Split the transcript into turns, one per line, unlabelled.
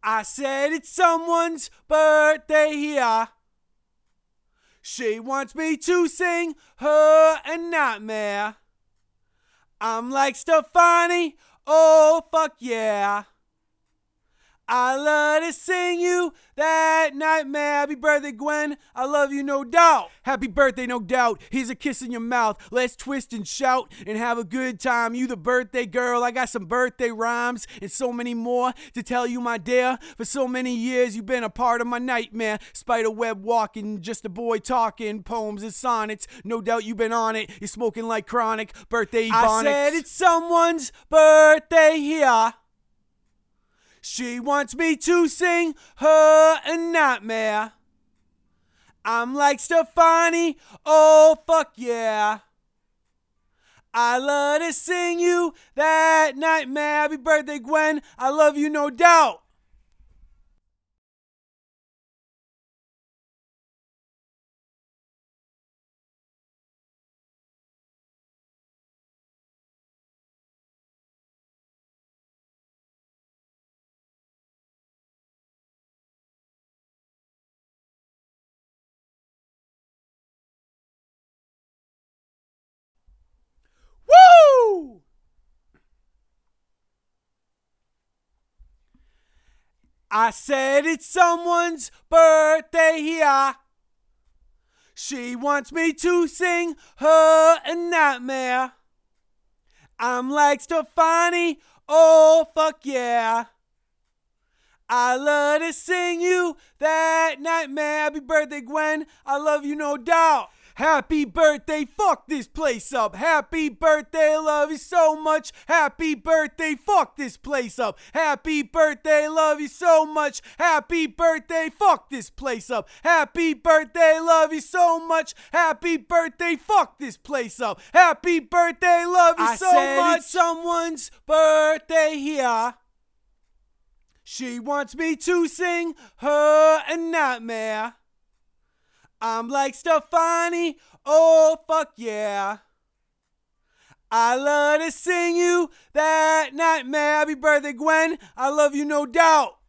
I said it's someone's birthday here. She wants me to sing her a nightmare. I'm like Stefani, oh fuck yeah. I love to sing you that nightmare. Happy birthday, Gwen. I love you, no doubt. Happy birthday, no doubt. Here's a kiss in your mouth. Let's twist and shout and have a good time. You the birthday girl. I got some birthday rhymes and so many more to tell you, my dear. For so many years, you've been a part of my nightmare. Spider web walking, just a boy talking. Poems and sonnets. No doubt you've been on it. You're smoking like chronic. Birthday ebonics. I said it's someone's birthday here. She wants me to sing her a nightmare. I'm like Stefani, oh fuck yeah. I love to sing you that nightmare. Happy birthday, Gwen. I love you, no doubt. Woo! I said it's someone's birthday here. She wants me to sing her a nightmare. I'm like Stefani, oh fuck yeah. I love to sing you that nightmare. Happy birthday, Gwen. I love you, no doubt. Happy birthday, fuck this place up. Happy birthday, love you so much. Happy birthday, fuck this place up. Happy birthday, love you so much. Happy birthday, fuck this place up. Happy birthday, love you so much. Happy birthday, fuck this place up. Happy birthday, love you so much. It's someone's birthday here. She wants me to sing her a nightmare. I'm like Stefani, oh fuck yeah. I love to sing you that nightmare. Happy birthday, Gwen. I love you, no doubt.